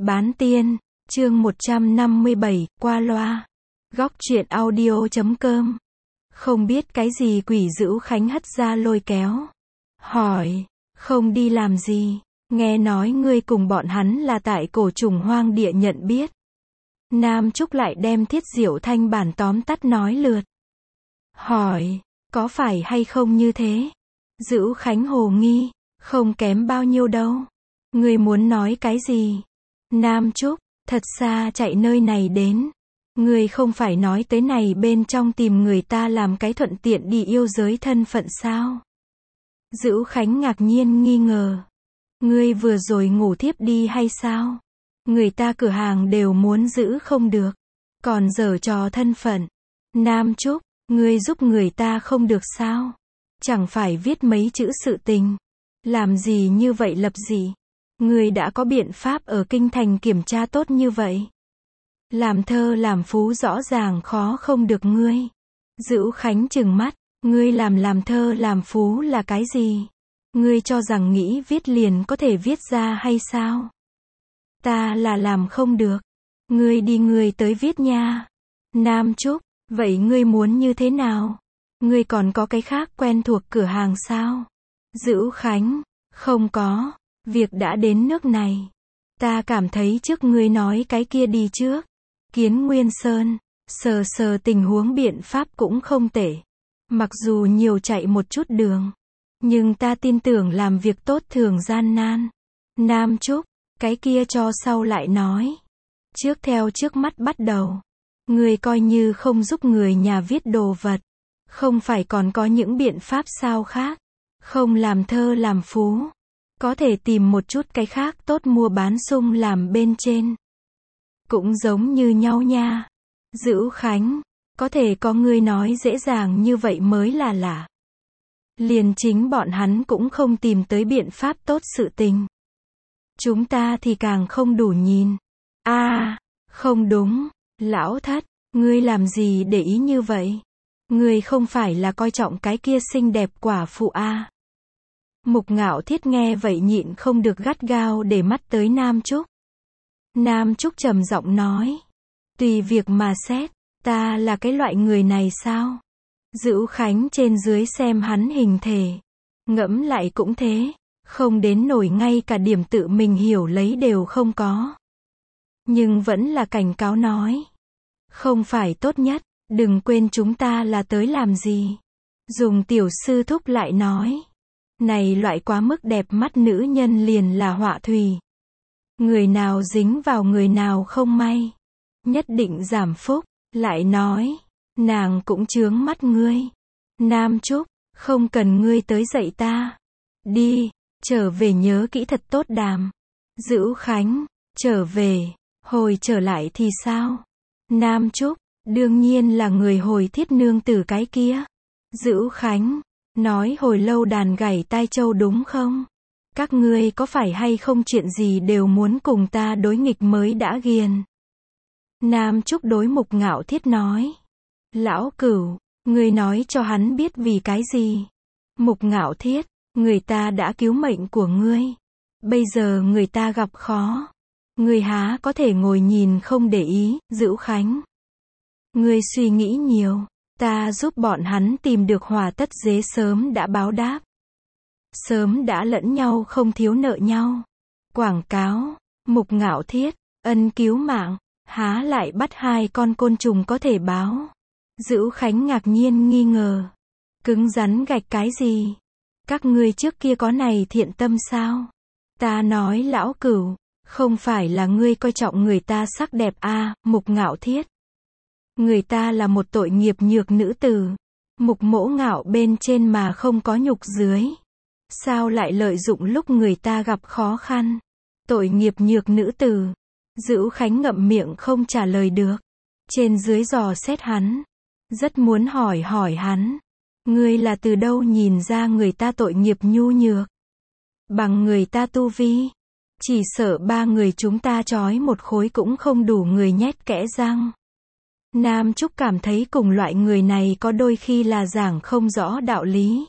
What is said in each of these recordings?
Bán tiên, chương 157, qua loa. Góc truyện audio.com. Không biết cái gì quỷ dữ Khánh hất ra lôi kéo. Hỏi, không đi làm gì, nghe nói ngươi cùng bọn hắn là tại cổ trùng hoang địa nhận biết. Nam Trúc lại đem Thiết Diệu Thanh bản tóm tắt nói lượt. Hỏi, có phải hay không như thế? Dữ Khánh hồ nghi, không kém bao nhiêu đâu. Ngươi muốn nói cái gì? Nam Trúc, thật xa chạy nơi này đến. Ngươi không phải nói tới này bên trong tìm người ta làm cái thuận tiện đi yêu giới thân phận sao? Dữ Khánh ngạc nhiên nghi ngờ. Ngươi vừa rồi ngủ thiếp đi hay sao? Người ta cửa hàng đều muốn giữ không được. Còn giở trò thân phận. Nam Trúc, ngươi giúp người ta không được sao? Chẳng phải viết mấy chữ sự tình. Làm gì như vậy lập dị? Ngươi đã có biện pháp ở kinh thành kiểm tra tốt như vậy. Làm thơ làm phú rõ ràng khó không được ngươi. Dữ Khánh trừng mắt, ngươi làm thơ làm phú là cái gì? Ngươi cho rằng nghĩ viết liền có thể viết ra hay sao? Ta là làm không được. Ngươi tới viết nha. Nam Trúc, vậy ngươi muốn như thế nào? Ngươi còn có cái khác quen thuộc cửa hàng sao? Dữ Khánh, không có. Việc đã đến nước này. Ta cảm thấy trước ngươi nói cái kia đi trước. Kiến Nguyên Sơn, sờ tình huống biện pháp cũng không tệ. Mặc dù nhiều chạy một chút đường. Nhưng ta tin tưởng làm việc tốt thường gian nan. Nam Trúc, cái kia cho sau lại nói. Trước theo trước mắt bắt đầu. Ngươi coi như không giúp người nhà viết đồ vật. Không phải còn có những biện pháp sao khác. Không làm thơ làm phú. Có thể tìm một chút cái khác tốt mua bán sung làm bên trên. Cũng giống như nhau nha. Dữ Khánh, có thể có ngươi nói dễ dàng như vậy mới là lạ. Liền chính bọn hắn cũng không tìm tới biện pháp tốt sự tình. Chúng ta thì càng không đủ nhìn. Không đúng, lão thất, ngươi làm gì để ý như vậy? Ngươi không phải là coi trọng cái kia xinh đẹp quả phụ Mục Ngạo Thiết nghe vậy nhịn không được gắt gao để mắt tới Nam Trúc. Nam Trúc trầm giọng nói. Tùy việc mà xét, ta là cái loại người này sao? Dữ Khánh trên dưới xem hắn hình thể. Ngẫm lại cũng thế. Không đến nổi ngay cả điểm tự mình hiểu lấy đều không có. Nhưng vẫn là cảnh cáo nói. Không phải tốt nhất, đừng quên chúng ta là tới làm gì. Dùng tiểu sư thúc lại nói. Này loại quá mức đẹp mắt nữ nhân liền là họa thủy. Người nào dính vào người nào không may. Nhất định giảm phúc. Lại nói. Nàng cũng chướng mắt ngươi. Nam Trúc, không cần ngươi tới dạy ta. Đi, trở về nhớ kỹ thật tốt đàm. Dữ Khánh, trở về. Hồi trở lại thì sao? Nam Trúc, đương nhiên là người hồi Thiết nương tử cái kia. Dữ Khánh, nói hồi lâu đàn gảy tai châu đúng không? Các ngươi có phải hay không chuyện gì đều muốn cùng ta đối nghịch mới đã ghiền. Nam Trúc đối Mục Ngạo Thiết nói. Lão Cửu, ngươi nói cho hắn biết vì cái gì? Mục Ngạo Thiết, người ta đã cứu mệnh của ngươi. Bây giờ người ta gặp khó. Ngươi há có thể ngồi nhìn không để ý, Dữ Khánh. Ngươi suy nghĩ nhiều. Ta giúp bọn hắn tìm được Hỏa Tất Dế sớm đã báo đáp. Sớm đã lẫn nhau không thiếu nợ nhau. Quảng cáo, Mục Ngạo Thiết, ân cứu mạng, há lại bắt hai con côn trùng có thể báo. Dữ Khánh ngạc nhiên nghi ngờ. Cứng rắn gạch cái gì? Các ngươi trước kia có này thiện tâm sao? Ta nói lão Cửu, không phải là ngươi coi trọng người ta sắc đẹp Mục Ngạo Thiết. Người ta là một tội nghiệp nhược nữ tử. Mục Mỗ Ngạo bên trên mà không có nhục dưới. Sao lại lợi dụng lúc người ta gặp khó khăn? Tội nghiệp nhược nữ tử. Dữ Khánh ngậm miệng không trả lời được. Trên dưới dò xét hắn. Rất muốn hỏi hắn. Ngươi là từ đâu nhìn ra người ta tội nghiệp nhu nhược? Bằng người ta tu vi. Chỉ sợ ba người chúng ta trói một khối cũng không đủ người nhét kẽ răng. Nam Trúc cảm thấy cùng loại người này có đôi khi là giảng không rõ đạo lý.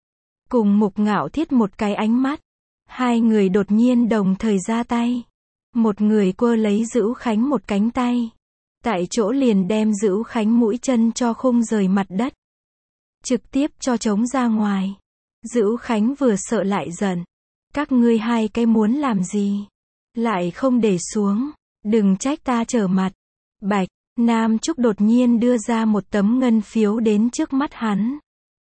Cùng Mục Ngạo Thiết một cái ánh mắt. Hai người đột nhiên đồng thời ra tay. Một người quơ lấy Dữu Khánh một cánh tay. Tại chỗ liền đem Dữu Khánh mũi chân cho khung rời mặt đất. Trực tiếp cho trống ra ngoài. Dữu Khánh vừa sợ lại giận. Các ngươi hai cái muốn làm gì? Lại không để xuống. Đừng trách ta trở mặt. Bạch, Nam Trúc đột nhiên đưa ra một tấm ngân phiếu đến trước mắt hắn.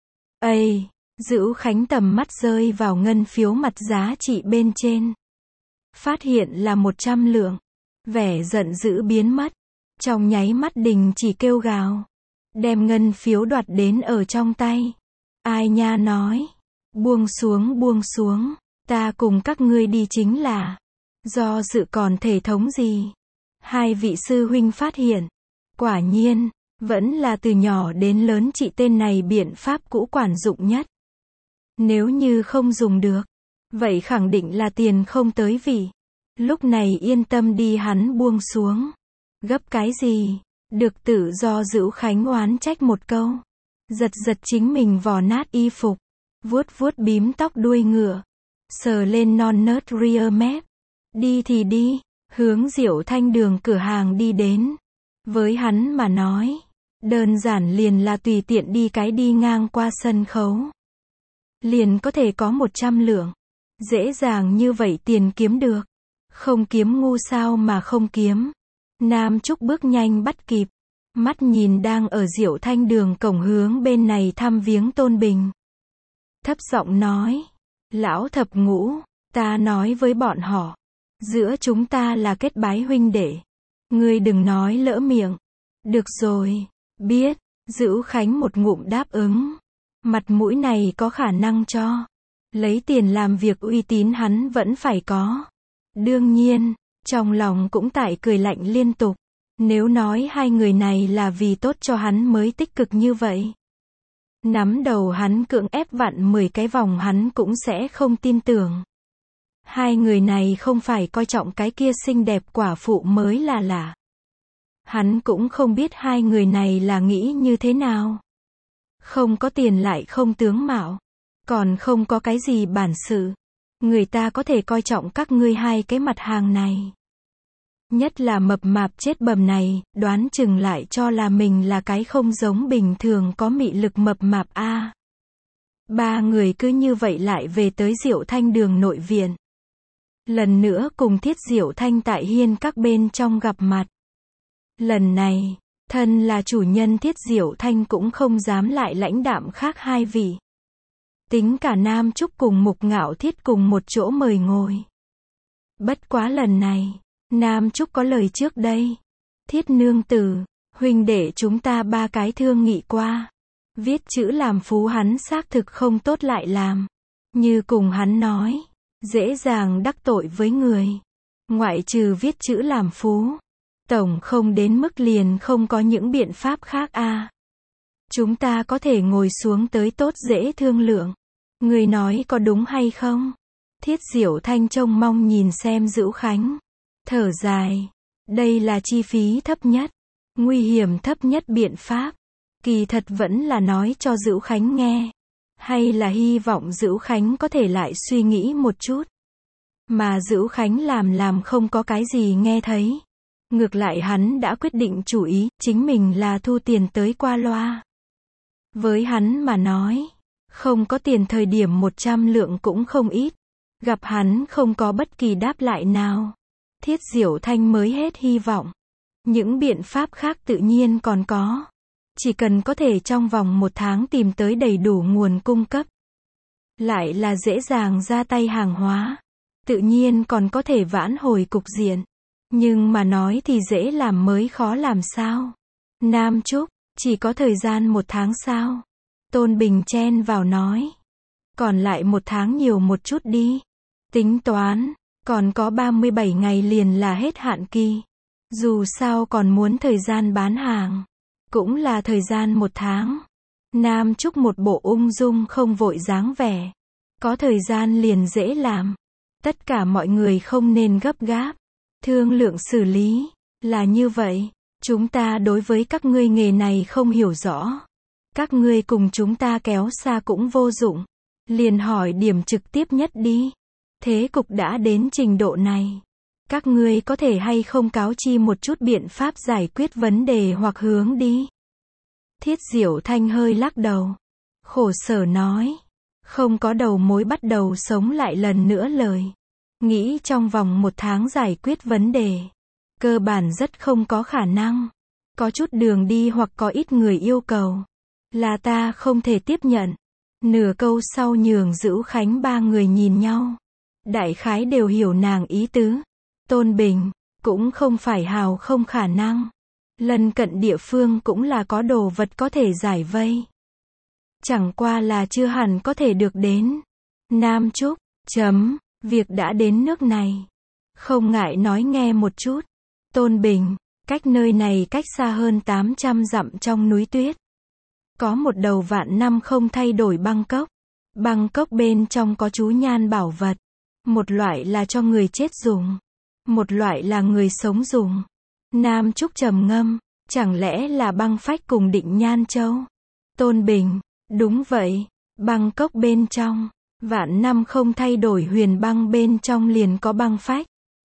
Ây, Dữu Khánh tầm mắt rơi vào ngân phiếu mặt giá trị bên trên. Phát hiện là 100 lượng. Vẻ giận dữ biến mất. Trong nháy mắt đình chỉ kêu gào. Đem ngân phiếu đoạt đến ở trong tay. Ai nha nói. Buông xuống, ta cùng các ngươi đi chính là. Do dự còn thể thống gì. Hai vị sư huynh phát hiện. Quả nhiên, vẫn là từ nhỏ đến lớn chị tên này biện pháp cũ quản dụng nhất. Nếu như không dùng được, vậy khẳng định là tiền không tới vị. Lúc này yên tâm đi, hắn buông xuống. Gấp cái gì? Được tự do. Dữu Khánh oán trách một câu. Giật chính mình vò nát y phục. Vuốt bím tóc đuôi ngựa. Sờ lên non nớt rear mép. Đi thì đi, hướng Diệu Thanh Đường cửa hàng đi đến. Với hắn mà nói, đơn giản liền là tùy tiện đi ngang qua sân khấu. Liền có thể có 100 lượng. Dễ dàng như vậy tiền kiếm được. Không kiếm ngu sao mà không kiếm. Nam Trúc bước nhanh bắt kịp. Mắt nhìn đang ở Diệu Thanh Đường cổng hướng bên này thăm viếng Tôn Bình. Thấp giọng nói. Lão thập ngũ, ta nói với bọn họ. Giữa chúng ta là kết bái huynh đệ. Ngươi đừng nói lỡ miệng. Được rồi, biết. Dữu Khánh một ngụm đáp ứng. Mặt mũi này có khả năng cho. Lấy tiền làm việc uy tín hắn vẫn phải có. Đương nhiên, trong lòng cũng tại cười lạnh liên tục. Nếu nói hai người này là vì tốt cho hắn mới tích cực như vậy. Nắm đầu hắn cưỡng ép vặn 10 cái vòng hắn cũng sẽ không tin tưởng. Hai người này không phải coi trọng cái kia xinh đẹp quả phụ mới là lạ. Hắn cũng không biết hai người này là nghĩ như thế nào. Không có tiền lại không tướng mạo. Còn không có cái gì bản sự. Người ta có thể coi trọng các ngươi hai cái mặt hàng này. Nhất là mập mạp chết bầm này, đoán chừng lại cho là mình là cái không giống bình thường có mị lực mập mạp a. Ba người cứ như vậy lại về tới Diệu Thanh Đường nội viện. Lần nữa cùng Thiết Diệu Thanh tại hiên các bên trong gặp mặt. Lần này, thân là chủ nhân Thiết Diệu Thanh cũng không dám lại lãnh đạm khác hai vị. Tính cả Nam Trúc cùng Mục Ngạo Thiết cùng một chỗ mời ngồi. Bất quá lần này, Nam Trúc có lời trước đây. Thiết nương tử, huynh đệ chúng ta ba cái thương nghị qua. Viết chữ làm phú hắn xác thực không tốt lại làm. Như cùng hắn nói, dễ dàng đắc tội với người. Ngoại trừ viết chữ làm phú. Tổng không đến mức liền không có những biện pháp khác a. Chúng ta có thể ngồi xuống tới tốt dễ thương lượng. Người nói có đúng hay không? Thiết Diệu Thanh trông mong nhìn xem Dữu Khánh. Thở dài. Đây là chi phí thấp nhất. Nguy hiểm thấp nhất biện pháp. Kỳ thật vẫn là nói cho Dữu Khánh nghe. Hay là hy vọng Dữu Khánh có thể lại suy nghĩ một chút. Mà Dữu Khánh làm không có cái gì nghe thấy. Ngược lại hắn đã quyết định chủ ý, chính mình là thu tiền tới qua loa. Với hắn mà nói, không có tiền thời điểm 100 lượng cũng không ít. Gặp hắn không có bất kỳ đáp lại nào. Thiết Diệu Thanh mới hết hy vọng. Những biện pháp khác tự nhiên còn có. Chỉ cần có thể trong vòng 1 tháng tìm tới đầy đủ nguồn cung cấp. Lại là dễ dàng ra tay hàng hóa. Tự nhiên còn có thể vãn hồi cục diện. Nhưng mà nói thì dễ làm mới khó làm sao. Nam Trúc, chỉ có thời gian 1 tháng sao? Tôn Bình chen vào nói. Còn lại 1 tháng nhiều một chút đi. Tính toán, còn có 37 ngày liền là hết hạn kỳ. Dù sao còn muốn thời gian bán hàng. Cũng là thời gian 1 tháng. Nam Trúc một bộ ung dung không vội dáng vẻ. Có thời gian liền dễ làm. Tất cả mọi người không nên gấp gáp. Thương lượng xử lý. Là như vậy. Chúng ta đối với các ngươi nghề này không hiểu rõ. Các ngươi cùng chúng ta kéo xa cũng vô dụng. Liền hỏi điểm trực tiếp nhất đi. Thế cục đã đến trình độ này. Các ngươi có thể hay không cáo chi một chút biện pháp giải quyết vấn đề hoặc hướng đi? Thiết Diệu Thanh hơi lắc đầu. Khổ sở nói. Không có đầu mối bắt đầu sống lại lần nữa lời. Nghĩ trong vòng 1 tháng giải quyết vấn đề. Cơ bản rất không có khả năng. Có chút đường đi hoặc có ít người yêu cầu. Là ta không thể tiếp nhận. Nửa câu sau Nhường Dữu Khánh ba người nhìn nhau. Đại khái đều hiểu nàng ý tứ. Tôn Bình, cũng không phải hào không khả năng. Lân cận địa phương cũng là có đồ vật có thể giải vây. Chẳng qua là chưa hẳn có thể được đến. Nam Trúc, việc đã đến nước này. Không ngại nói nghe một chút. Tôn Bình, cách nơi này cách xa hơn 800 dặm trong núi tuyết. Có một đầu vạn năm không thay đổi băng cốc. Băng cốc bên trong có chú nhan bảo vật. Một loại là cho người chết dùng. Một loại là người sống dùng. Nam Trúc trầm ngâm, chẳng lẽ là băng phách cùng Định Nhan Châu? Tôn Bình, đúng vậy, băng cốc bên trong, vạn năm không thay đổi huyền băng bên trong liền có băng phách.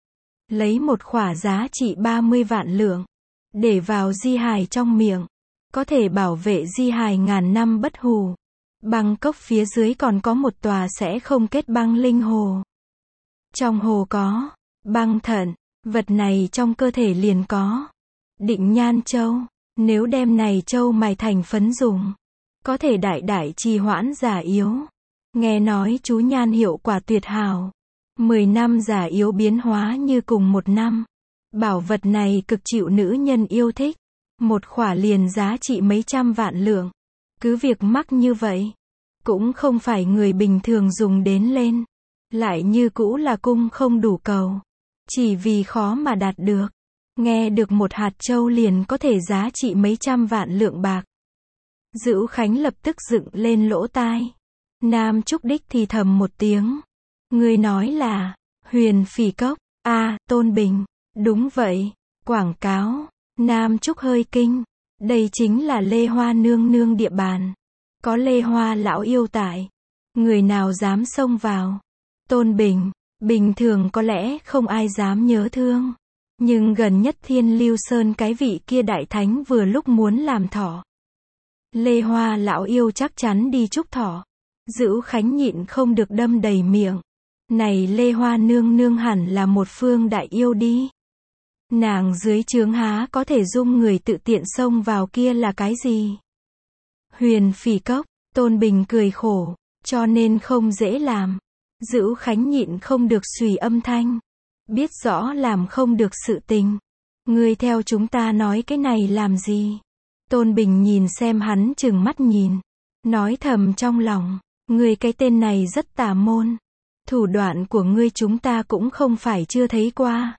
Lấy một khỏa giá trị 30 vạn lượng, để vào di hài trong miệng, có thể bảo vệ di hài ngàn năm bất hủ. Băng cốc phía dưới còn có một tòa sẽ không kết băng linh hồ. Trong hồ có băng thận, vật này trong cơ thể liền có. Định Nhan Châu, nếu đem này châu mài thành phấn dùng, có thể đại đại trì hoãn già yếu. Nghe nói chú nhan hiệu quả tuyệt hảo. 10 năm già yếu biến hóa như cùng 1 năm. Bảo vật này cực chịu nữ nhân yêu thích. Một khỏa liền giá trị mấy trăm vạn lượng. Cứ việc mắc như vậy, cũng không phải người bình thường dùng đến lên. Lại như cũ là cung không đủ cầu. Chỉ vì khó mà đạt được. Nghe được một hạt châu liền có thể giá trị mấy trăm vạn lượng bạc. Dữu Khánh lập tức dựng lên lỗ tai. Nam Trúc đích thì thầm một tiếng. Người nói là Huyền Phỉ Cốc. Tôn Bình, đúng vậy. Quảng cáo. Nam Trúc hơi kinh. Đây chính là Lê Hoa nương nương địa bàn. Có Lê Hoa lão yêu tại. Người nào dám xông vào? Tôn Bình, bình thường có lẽ không ai dám nhớ thương. Nhưng gần nhất Thiên Lưu Sơn cái vị kia đại thánh vừa lúc muốn làm thọ. Lê Hoa lão yêu chắc chắn đi chúc thọ. Dữu Khánh nhịn không được đâm đầy miệng. Này Lê Hoa nương nương hẳn là một phương đại yêu đi. Nàng dưới trướng há có thể dung người tự tiện xông vào kia là cái gì? Huyền Phỉ Cốc, Tôn Bình cười khổ, cho nên không dễ làm. Dữu Khánh nhịn không được xùy âm thanh. Biết rõ làm không được sự tình. Ngươi theo chúng ta nói cái này làm gì? Tôn Bình nhìn xem hắn trừng mắt nhìn. Nói thầm trong lòng. Ngươi cái tên này rất tà môn. Thủ đoạn của ngươi chúng ta cũng không phải chưa thấy qua.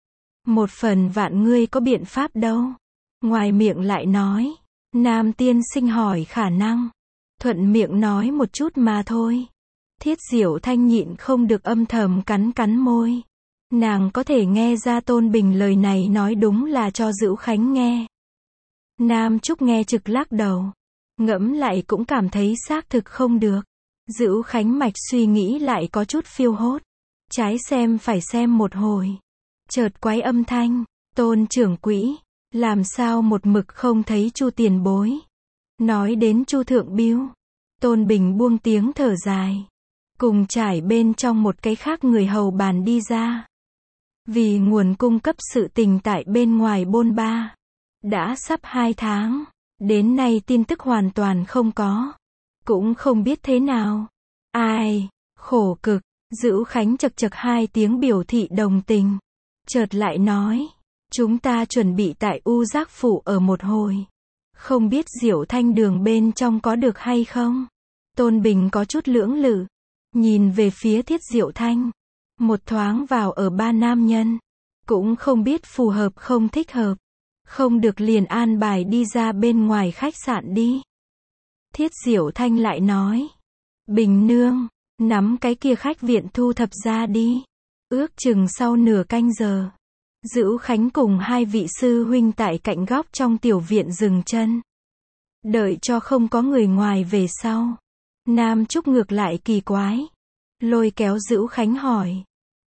1/1000 ngươi có biện pháp đâu. Ngoài miệng lại nói. Nam tiên sinh hỏi khả năng. Thuận miệng nói một chút mà thôi. Thiết Diệu Thanh nhịn không được âm thầm cắn môi. Nàng có thể nghe ra Tôn Bình lời này nói đúng là cho Dữu Khánh nghe. Nam Trúc nghe trực lắc đầu. Ngẫm lại cũng cảm thấy xác thực không được. Dữu Khánh mạch suy nghĩ lại có chút phiêu hốt. Trái xem phải xem một hồi. Chợt quái âm thanh. Tôn trưởng quỹ. Làm sao một mực không thấy Chu tiền bối. Nói đến Chu thượng biêu. Tôn Bình buông tiếng thở dài. Cùng trải bên trong một cái khác người hầu bàn đi ra. Vì nguồn cung cấp sự tình tại bên ngoài bôn ba. Đã sắp 2 tháng. Đến nay tin tức hoàn toàn không có. Cũng không biết thế nào. Ai, khổ cực. Dữu Khánh chật chật 2 tiếng biểu thị đồng tình. Chợt lại nói. Chúng ta chuẩn bị tại U Giác Phủ ở một hồi. Không biết Diệu Thanh đường bên trong có được hay không? Tôn Bình có chút lưỡng lự. Nhìn về phía Thiết Diệu Thanh. Một thoáng vào ở 3 nam nhân. Cũng không biết phù hợp không thích hợp. Không được liền an bài đi ra bên ngoài khách sạn đi. Thiết Diệu Thanh lại nói. Bình nương, nắm cái kia khách viện thu thập ra đi. Ước chừng sau nửa canh giờ. Dữu Khánh cùng 2 vị sư huynh tại cạnh góc trong tiểu viện dừng chân. Đợi cho không có người ngoài về sau. Nam Trúc ngược lại kỳ quái. Lôi kéo Dữu Khánh hỏi.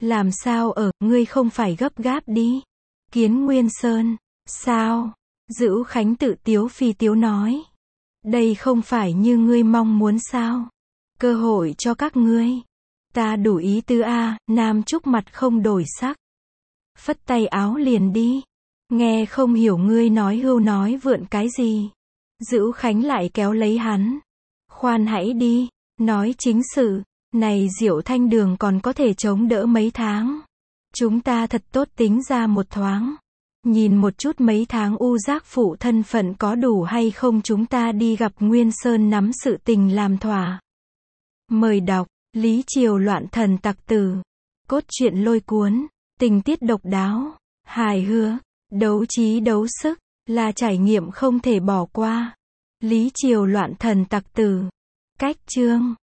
Làm sao ngươi không phải gấp gáp đi. Kiến Nguyên Sơn. Sao? Dữu Khánh tự tiếu phi tiếu nói. Đây không phải như ngươi mong muốn sao? Cơ hội cho các ngươi. Ta đủ ý tứ a. Nam Trúc mặt không đổi sắc. Phất tay áo liền đi. Nghe không hiểu ngươi nói hưu nói vượn cái gì. Dữu Khánh lại kéo lấy hắn. Khoan hãy đi. Nói chính sự. Này Diệu Thanh Đường còn có thể chống đỡ mấy tháng. Chúng ta thật tốt tính ra một thoáng. Nhìn một chút mấy tháng u giác phụ thân phận có đủ hay không, chúng ta đi gặp Nguyên Sơn nắm sự tình làm thỏa. Mời đọc, Lý Triều loạn thần tặc tử. Cốt truyện lôi cuốn, tình tiết độc đáo, hài hước, đấu trí đấu sức, là trải nghiệm không thể bỏ qua. Lý Triều loạn thần tặc tử. Cách chương